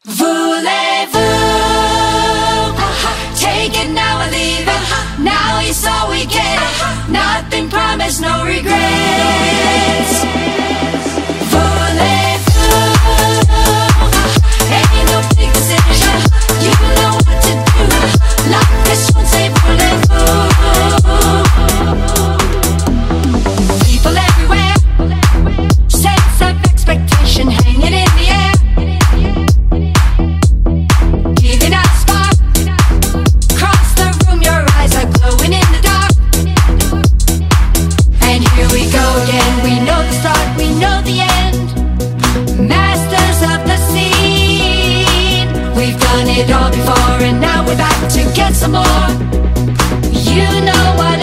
Voulez-vous? Take it now or leave it. Now is all we get. Nothing promised, no regrets. Voulez-vous? Ain't no big decision. You know what to do. Like this one, say voulez-vous? People everywhere, sense of expectation hanging in the air. Giving out a spark, across the room, your eyes are glowing in the dark. And here we go again, we know the start, we know the end. Masters of the scene, we've done it all before, and now we're back to get some more. You know what